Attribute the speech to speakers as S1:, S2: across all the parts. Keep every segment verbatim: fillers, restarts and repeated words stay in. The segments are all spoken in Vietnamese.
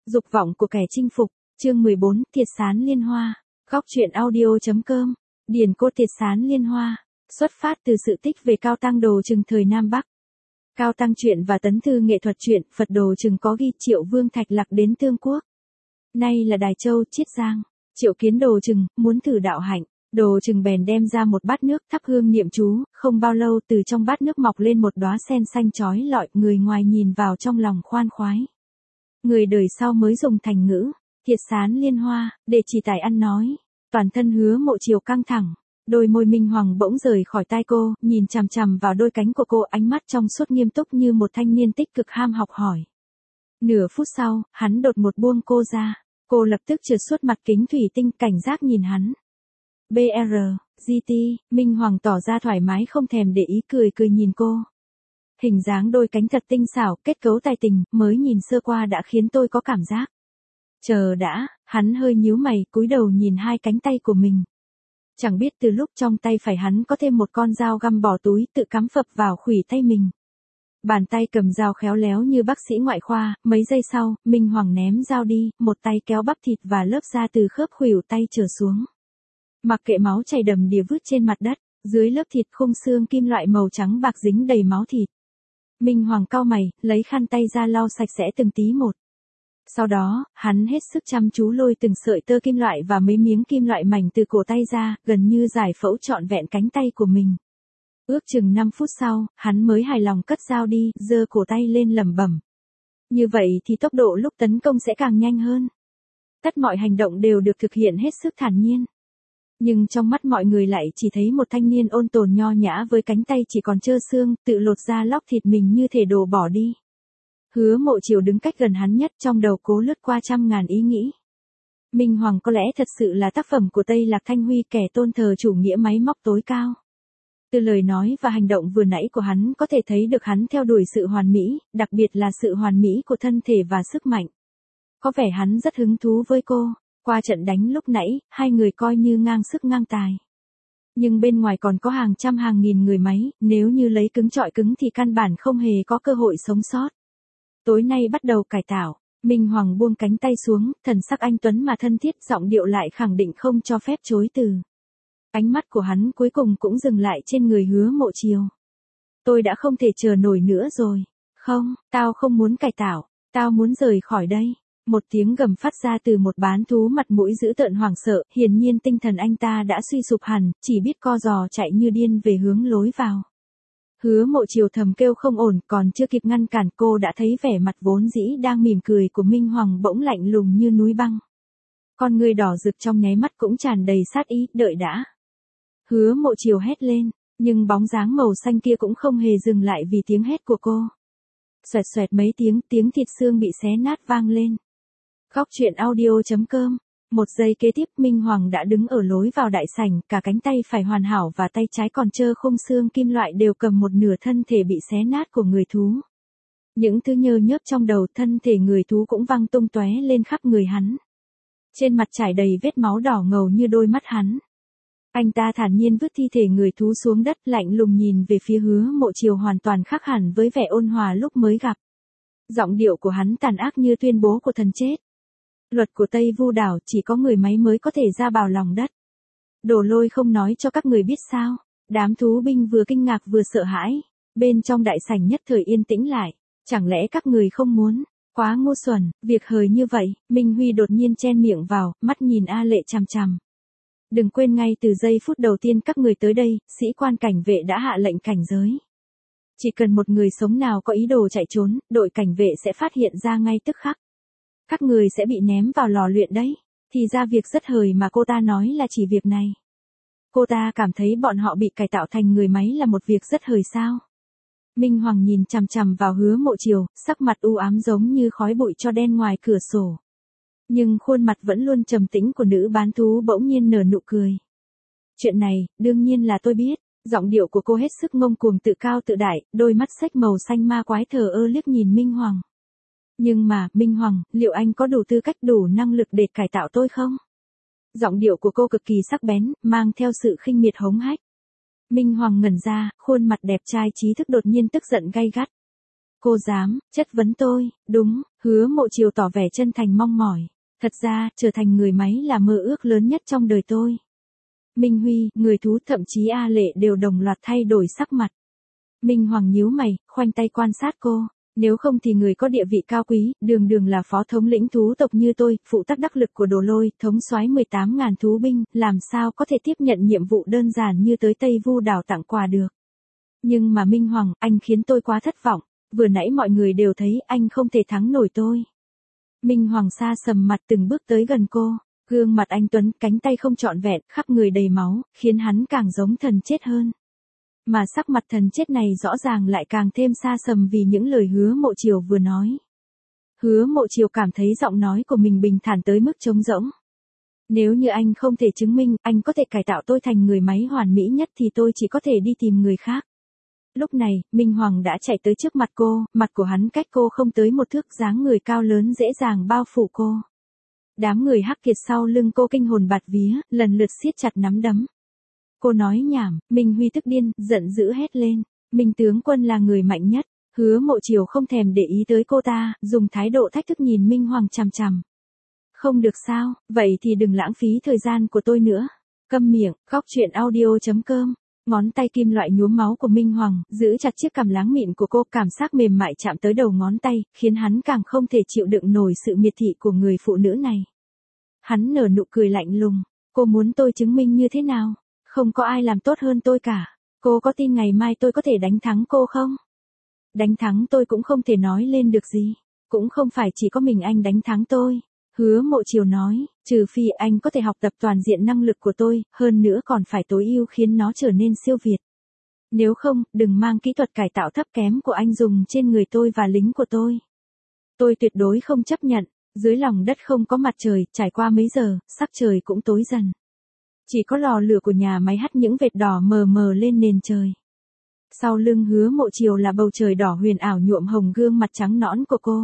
S1: Dục vọng của kẻ chinh phục, chương mười bốn, Thiệt Sán Liên Hoa, góc truyện audio.com, điển cốt Thiệt Sán Liên Hoa, xuất phát từ sự tích về Cao Tăng Đồ Trừng thời Nam Bắc. Cao Tăng truyện và tấn thư nghệ thuật truyện Phật Đồ Trừng có ghi Triệu Vương Thạch Lạc đến Tương Quốc. Nay là Đài Châu, Chiết Giang, Triệu kiến Đồ Trừng, muốn thử đạo hạnh. Đồ Trừng bèn đem ra một bát nước thắp hương niệm chú, không bao lâu từ trong bát nước mọc lên một đóa sen xanh chói lọi, người ngoài nhìn vào trong lòng khoan khoái. Người đời sau mới dùng thành ngữ, Thiệt Sán Liên Hoa, để chỉ tài ăn nói. Toàn thân Hứa Mộ Chiều căng thẳng, đôi môi Minh Hoàng bỗng rời khỏi tai cô, nhìn chằm chằm vào đôi cánh của cô, ánh mắt trong suốt nghiêm túc như một thanh niên tích cực ham học hỏi. Nửa phút sau, hắn đột một buông cô ra, cô lập tức trượt suốt mặt kính thủy tinh, cảnh giác nhìn hắn. bê rờ, giê tê, Minh Hoàng tỏ ra thoải mái không thèm để ý, cười cười nhìn cô. Hình dáng đôi cánh thật tinh xảo, kết cấu tài tình, mới nhìn sơ qua đã khiến tôi có cảm giác. Chờ đã, hắn hơi nhíu mày, cúi đầu nhìn hai cánh tay của mình. Chẳng biết từ lúc trong tay phải hắn có thêm một con dao găm bỏ túi, tự cắm phập vào khuỷu tay mình. Bàn tay cầm dao khéo léo như bác sĩ ngoại khoa, mấy giây sau, Minh Hoàng ném dao đi, một tay kéo bắp thịt và lớp da từ khớp khuỷu tay trở xuống. Mặc kệ máu chảy đầm đìa vứt trên mặt đất, dưới lớp thịt khung xương kim loại màu trắng bạc dính đầy máu thịt. Minh Hoàng cau mày, lấy khăn tay ra lau sạch sẽ từng tí một. Sau đó, hắn hết sức chăm chú lôi từng sợi tơ kim loại và mấy miếng kim loại mảnh từ cổ tay ra, gần như giải phẫu trọn vẹn cánh tay của mình. Ước chừng năm phút sau, hắn mới hài lòng cất dao đi, giơ cổ tay lên lẩm bẩm. Như vậy thì tốc độ lúc tấn công sẽ càng nhanh hơn. Tất mọi hành động đều được thực hiện hết sức thản nhiên. Nhưng trong mắt mọi người lại chỉ thấy một thanh niên ôn tồn nho nhã với cánh tay chỉ còn trơ xương, tự lột ra lóc thịt mình như thể đổ bỏ đi. Hứa Mộ Chiều đứng cách gần hắn nhất, trong đầu cố lướt qua trăm ngàn ý nghĩ. Minh Hoàng có lẽ thật sự là tác phẩm của Tây Lạc Thanh Huy, kẻ tôn thờ chủ nghĩa máy móc tối cao. Từ lời nói và hành động vừa nãy của hắn có thể thấy được hắn theo đuổi sự hoàn mỹ, đặc biệt là sự hoàn mỹ của thân thể và sức mạnh. Có vẻ hắn rất hứng thú với cô. Qua trận đánh lúc nãy, hai người coi như ngang sức ngang tài. Nhưng bên ngoài còn có hàng trăm hàng nghìn người máy, nếu như lấy cứng chọi cứng thì căn bản không hề có cơ hội sống sót. Tối nay bắt đầu cải tạo, Minh Hoàng buông cánh tay xuống, thần sắc anh tuấn mà thân thiết, giọng điệu lại khẳng định không cho phép chối từ. Ánh mắt của hắn cuối cùng cũng dừng lại trên người Hứa Mộ Chiều. Tôi đã không thể chờ nổi nữa rồi. Không, tao không muốn cải tạo, tao muốn rời khỏi đây. Một tiếng gầm phát ra từ một bán thú mặt mũi dữ tợn hoảng sợ, hiển nhiên tinh thần anh ta đã suy sụp hẳn, chỉ biết co giò chạy như điên về hướng lối vào. Hứa Mộ Chiều thầm kêu không ổn, còn chưa kịp ngăn cản cô đã thấy vẻ mặt vốn dĩ đang mỉm cười của Minh Hoàng bỗng lạnh lùng như núi băng. Con người đỏ rực trong nháy mắt cũng tràn đầy sát ý, đợi đã. Hứa Mộ Chiều hét lên, nhưng bóng dáng màu xanh kia cũng không hề dừng lại vì tiếng hét của cô. Xoẹt xoẹt mấy tiếng, tiếng thịt xương bị xé nát vang lên. Góc truyện audio.com. Một giây kế tiếp, Minh Hoàng đã đứng ở lối vào đại sảnh, cả cánh tay phải hoàn hảo và tay trái còn trơ khung xương kim loại đều cầm một nửa thân thể bị xé nát của người thú. Những thứ nhơ nhớp trong đầu, thân thể người thú cũng văng tung tóe lên khắp người hắn. Trên mặt trải đầy vết máu đỏ ngầu như đôi mắt hắn. Anh ta thản nhiên vứt thi thể người thú xuống đất, lạnh lùng nhìn về phía Hứa Mộ Chiều, hoàn toàn khác hẳn với vẻ ôn hòa lúc mới gặp. Giọng điệu của hắn tàn ác như tuyên bố của thần chết. Luật của Tây Vu đảo chỉ có người máy mới có thể ra bào lòng đất. Đồ Lôi không nói cho các người biết sao? Đám thú binh vừa kinh ngạc vừa sợ hãi. Bên trong đại sảnh nhất thời yên tĩnh lại. Chẳng lẽ các người không muốn? Quá ngu xuẩn, việc hời như vậy. Minh Huy đột nhiên chen miệng vào, mắt nhìn A Lệ chằm chằm. Đừng quên ngay từ giây phút đầu tiên các người tới đây, sĩ quan cảnh vệ đã hạ lệnh cảnh giới. Chỉ cần một người sống nào có ý đồ chạy trốn, đội cảnh vệ sẽ phát hiện ra ngay tức khắc. Các người sẽ bị ném vào lò luyện đấy. Thì ra việc rất hời mà cô ta nói là chỉ việc này. Cô ta cảm thấy bọn họ bị cải tạo thành người máy là một việc rất hời sao? Minh Hoàng nhìn chằm chằm vào Hứa Mộ Chiều, sắc mặt u ám giống như khói bụi cho đen ngoài cửa sổ. Nhưng khuôn mặt vẫn luôn trầm tĩnh của nữ bán thú bỗng nhiên nở nụ cười. Chuyện này, đương nhiên là tôi biết. Giọng điệu của cô hết sức ngông cuồng, tự cao tự đại, đôi mắt xếch màu xanh ma quái thờ ơ liếc nhìn Minh Hoàng. Nhưng mà, Minh Hoàng, liệu anh có đủ tư cách, đủ năng lực để cải tạo tôi không? Giọng điệu của cô cực kỳ sắc bén, mang theo sự khinh miệt hống hách. Minh Hoàng ngẩn ra, khuôn mặt đẹp trai trí thức đột nhiên tức giận gay gắt. Cô dám, chất vấn tôi, đúng, Hứa Mộ Chiều tỏ vẻ chân thành mong mỏi. Thật ra, trở thành người máy là mơ ước lớn nhất trong đời tôi. Minh Huy, người thú thậm chí A Lệ đều đồng loạt thay đổi sắc mặt. Minh Hoàng nhíu mày, khoanh tay quan sát cô. Nếu không thì người có địa vị cao quý, đường đường là phó thống lĩnh thú tộc như tôi, phụ tác đắc lực của Đồ Lôi, thống soái mười tám ngàn thú binh, làm sao có thể tiếp nhận nhiệm vụ đơn giản như tới Tây Vu đảo tặng quà được. Nhưng mà Minh Hoàng, anh khiến tôi quá thất vọng, vừa nãy mọi người đều thấy anh không thể thắng nổi tôi. Minh Hoàng xa sầm mặt từng bước tới gần cô, gương mặt anh tuấn, cánh tay không trọn vẹn, khắp người đầy máu, khiến hắn càng giống thần chết hơn. Mà sắc mặt thần chết này rõ ràng lại càng thêm xa sầm vì những lời Hứa Mộ Chiều vừa nói. Hứa Mộ Chiều cảm thấy giọng nói của mình bình thản tới mức trống rỗng. Nếu như anh không thể chứng minh anh có thể cải tạo tôi thành người máy hoàn mỹ nhất thì tôi chỉ có thể đi tìm người khác. Lúc này, Minh Hoàng đã chạy tới trước mặt cô, mặt của hắn cách cô không tới một thước, dáng người cao lớn dễ dàng bao phủ cô. Đám người Hắc Kiệt sau lưng cô kinh hồn bạt vía, lần lượt siết chặt nắm đấm. Cô nói nhảm, Minh Huy tức điên, giận dữ hét lên. Minh tướng quân là người mạnh nhất. Hứa Mộ Chiều không thèm để ý tới cô ta, dùng thái độ thách thức nhìn Minh Hoàng chằm chằm. Không được sao, vậy thì đừng lãng phí thời gian của tôi nữa. Câm miệng, khóc chuyện audio chấm com. Ngón tay kim loại nhuốm máu của Minh Hoàng, giữ chặt chiếc cằm láng mịn của cô, cảm giác mềm mại chạm tới đầu ngón tay, khiến hắn càng không thể chịu đựng nổi sự miệt thị của người phụ nữ này. Hắn nở nụ cười lạnh lùng. Cô muốn tôi chứng minh như thế nào? Không có ai làm tốt hơn tôi cả. Cô có tin ngày mai tôi có thể đánh thắng cô không? Đánh thắng tôi cũng không thể nói lên được gì. Cũng không phải chỉ có mình anh đánh thắng tôi. Hứa Mộ Chiều nói, trừ phi anh có thể học tập toàn diện năng lực của tôi, hơn nữa còn phải tối ưu khiến nó trở nên siêu việt. Nếu không, đừng mang kỹ thuật cải tạo thấp kém của anh dùng trên người tôi và lính của tôi. Tôi tuyệt đối không chấp nhận. Dưới lòng đất không có mặt trời, trải qua mấy giờ, sắc trời cũng tối dần. Chỉ có lò lửa của nhà máy hắt những vệt đỏ mờ mờ lên nền trời. Sau lưng Hứa Mộ Chiều là bầu trời đỏ huyền ảo nhuộm hồng gương mặt trắng nõn của cô.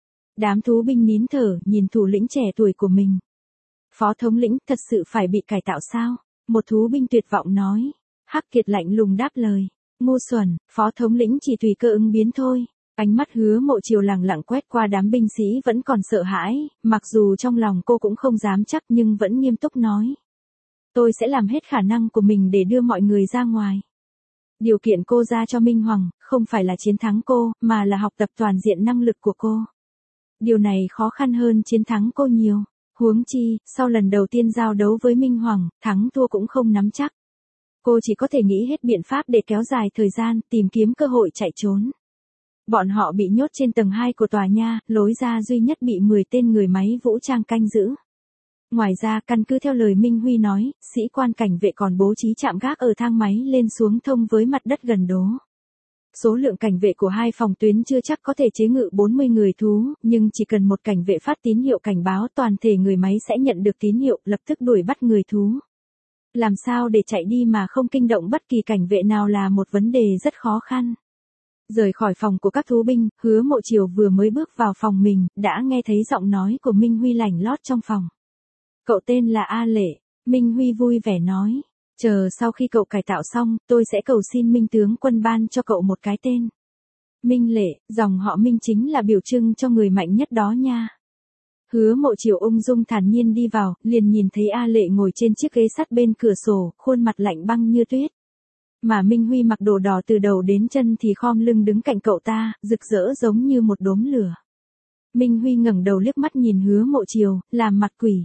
S1: Đám thú binh nín thở, nhìn thủ lĩnh trẻ tuổi của mình. Phó thống lĩnh, thật sự phải bị cải tạo sao? Một thú binh tuyệt vọng nói. Hắc Kiệt lạnh lùng đáp lời. Ngu xuẩn, phó thống lĩnh chỉ tùy cơ ứng biến thôi. Ánh mắt Hứa Mộ Chiều lẳng lặng quét qua đám binh sĩ vẫn còn sợ hãi, mặc dù trong lòng cô cũng không dám chắc nhưng vẫn nghiêm túc nói. Tôi sẽ làm hết khả năng của mình để đưa mọi người ra ngoài. Điều kiện cô ra cho Minh Hoàng, không phải là chiến thắng cô, mà là học tập toàn diện năng lực của cô. Điều này khó khăn hơn chiến thắng cô nhiều. Huống chi, sau lần đầu tiên giao đấu với Minh Hoàng, thắng thua cũng không nắm chắc. Cô chỉ có thể nghĩ hết biện pháp để kéo dài thời gian, tìm kiếm cơ hội chạy trốn. Bọn họ bị nhốt trên tầng hai của tòa nhà, lối ra duy nhất bị mười tên người máy vũ trang canh giữ. Ngoài ra, căn cứ theo lời Minh Huy nói, sĩ quan cảnh vệ còn bố trí trạm gác ở thang máy lên xuống thông với mặt đất gần đó. Số lượng cảnh vệ của hai phòng tuyến chưa chắc có thể chế ngự bốn mươi người thú, nhưng chỉ cần một cảnh vệ phát tín hiệu cảnh báo, toàn thể người máy sẽ nhận được tín hiệu, lập tức đuổi bắt người thú. Làm sao để chạy đi mà không kinh động bất kỳ cảnh vệ nào là một vấn đề rất khó khăn. Rời khỏi phòng của các thú binh, Hứa Mộ Chiều vừa mới bước vào phòng mình, đã nghe thấy giọng nói của Minh Huy lảnh lót trong phòng. Cậu tên là A Lệ. Minh Huy vui vẻ nói. Chờ sau khi cậu cải tạo xong, tôi sẽ cầu xin Minh tướng quân ban cho cậu một cái tên. Minh Lệ, dòng họ Minh chính là biểu trưng cho người mạnh nhất đó nha. Hứa Mộ Chiều ung dung thản nhiên đi vào, liền nhìn thấy A Lệ ngồi trên chiếc ghế sắt bên cửa sổ, khuôn mặt lạnh băng như tuyết. Mà Minh Huy mặc đồ đỏ từ đầu đến chân thì khom lưng đứng cạnh cậu ta, rực rỡ giống như một đốm lửa. Minh Huy ngẩng đầu liếc mắt nhìn Hứa Mộ Chiều, làm mặt quỷ.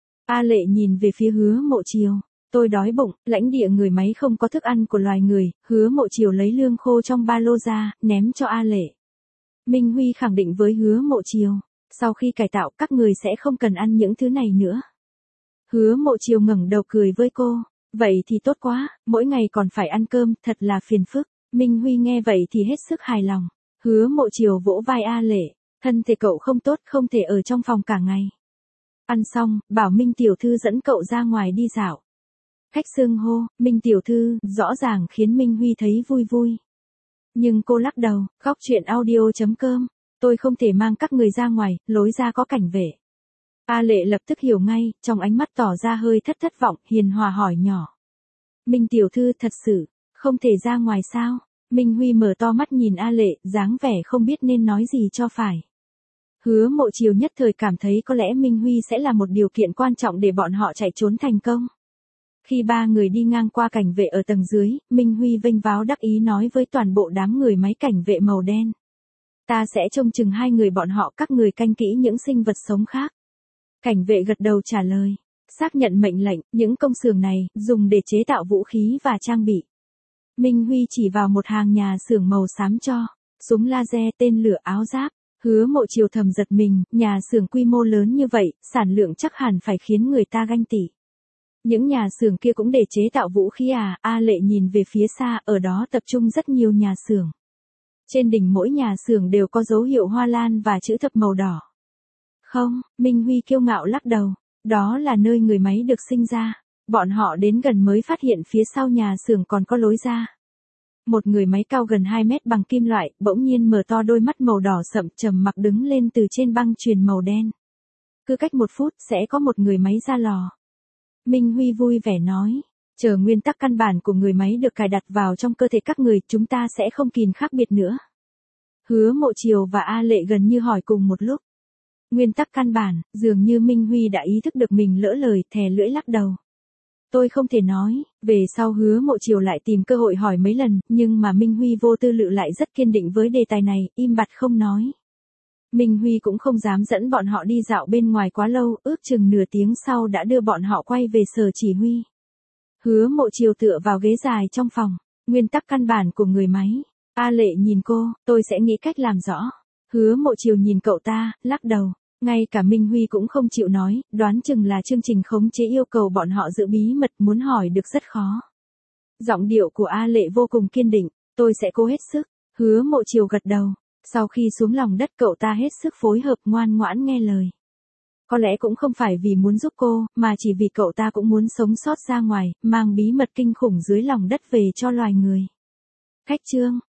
S1: A Lệ nhìn về phía Hứa Mộ Chiều. Tôi đói bụng, lãnh địa người máy không có thức ăn của loài người. Hứa Mộ Chiều lấy lương khô trong ba lô ra, ném cho A Lệ. Minh Huy khẳng định với Hứa Mộ Chiều. Sau khi cải tạo, các người sẽ không cần ăn những thứ này nữa. Hứa Mộ Chiều ngẩng đầu cười với cô. Vậy thì tốt quá, mỗi ngày còn phải ăn cơm, thật là phiền phức. Minh Huy nghe vậy thì hết sức hài lòng. Hứa Mộ Chiều vỗ vai A Lệ. Thân thể cậu không tốt, không thể ở trong phòng cả ngày. Ăn xong, bảo Minh tiểu thư dẫn cậu ra ngoài đi dạo. Khách xưng hô, Minh tiểu thư, rõ ràng khiến Minh Huy thấy vui vui. Nhưng cô lắc đầu, khóc chuyện audio chấm com. Tôi không thể mang các người ra ngoài, lối ra có cảnh vệ. A Lệ lập tức hiểu ngay, trong ánh mắt tỏ ra hơi thất thất vọng, hiền hòa hỏi nhỏ. Minh tiểu thư thật sự, không thể ra ngoài sao? Minh Huy mở to mắt nhìn A Lệ, dáng vẻ không biết nên nói gì cho phải. Hứa Mộ Chiều nhất thời cảm thấy có lẽ Minh Huy sẽ là một điều kiện quan trọng để bọn họ chạy trốn thành công. Khi ba người đi ngang qua cảnh vệ ở tầng dưới, Minh Huy vênh váo đắc ý nói với toàn bộ đám người máy cảnh vệ màu đen. Ta sẽ trông chừng hai người bọn họ, các người canh kỹ những sinh vật sống khác. Cảnh vệ gật đầu trả lời. Xác nhận mệnh lệnh, những công xưởng này, dùng để chế tạo vũ khí và trang bị. Minh Huy chỉ vào một hàng nhà xưởng màu xám cho, súng laser, tên lửa, áo giáp. Hứa Mộ Chiều thầm giật mình, nhà xưởng quy mô lớn như vậy, sản lượng chắc hẳn phải khiến người ta ganh tị. Những nhà xưởng kia cũng để chế tạo vũ khí à? A Lệ nhìn về phía xa, ở đó tập trung rất nhiều nhà xưởng. Trên đỉnh mỗi nhà xưởng đều có dấu hiệu hoa lan và chữ thập màu đỏ. Không, Minh Huy kiêu ngạo lắc đầu, đó là nơi người máy được sinh ra. Bọn họ đến gần mới phát hiện phía sau nhà xưởng còn có lối ra. Một người máy cao gần hai mét bằng kim loại, bỗng nhiên mở to đôi mắt màu đỏ sậm, trầm mặc đứng lên từ trên băng chuyền màu đen. Cứ cách một phút sẽ có một người máy ra lò. Minh Huy vui vẻ nói, chờ nguyên tắc căn bản của người máy được cài đặt vào trong cơ thể các người, chúng ta sẽ không kìn khác biệt nữa. Hứa Mộ Chiều và A Lệ gần như hỏi cùng một lúc. Nguyên tắc căn bản, dường như Minh Huy đã ý thức được mình lỡ lời, thè lưỡi lắc đầu. Tôi không thể nói, về sau Hứa Mộ Chiều lại tìm cơ hội hỏi mấy lần, nhưng mà Minh Huy vô tư lự lại rất kiên định với đề tài này, im bặt không nói. Minh Huy cũng không dám dẫn bọn họ đi dạo bên ngoài quá lâu, ước chừng nửa tiếng sau đã đưa bọn họ quay về sở chỉ huy. Hứa Mộ Chiều tựa vào ghế dài trong phòng, nguyên tắc căn bản của người máy. A Lệ nhìn cô, tôi sẽ nghĩ cách làm rõ. Hứa Mộ Chiều nhìn cậu ta, lắc đầu. Ngay cả Minh Huy cũng không chịu nói, đoán chừng là chương trình khống chế yêu cầu bọn họ giữ bí mật, muốn hỏi được rất khó. Giọng điệu của A Lệ vô cùng kiên định, tôi sẽ cố hết sức. Hứa Mộ Chiều gật đầu. Sau khi xuống lòng đất cậu ta hết sức phối hợp, ngoan ngoãn nghe lời. Có lẽ cũng không phải vì muốn giúp cô, mà chỉ vì cậu ta cũng muốn sống sót ra ngoài, mang bí mật kinh khủng dưới lòng đất về cho loài người. Cách chương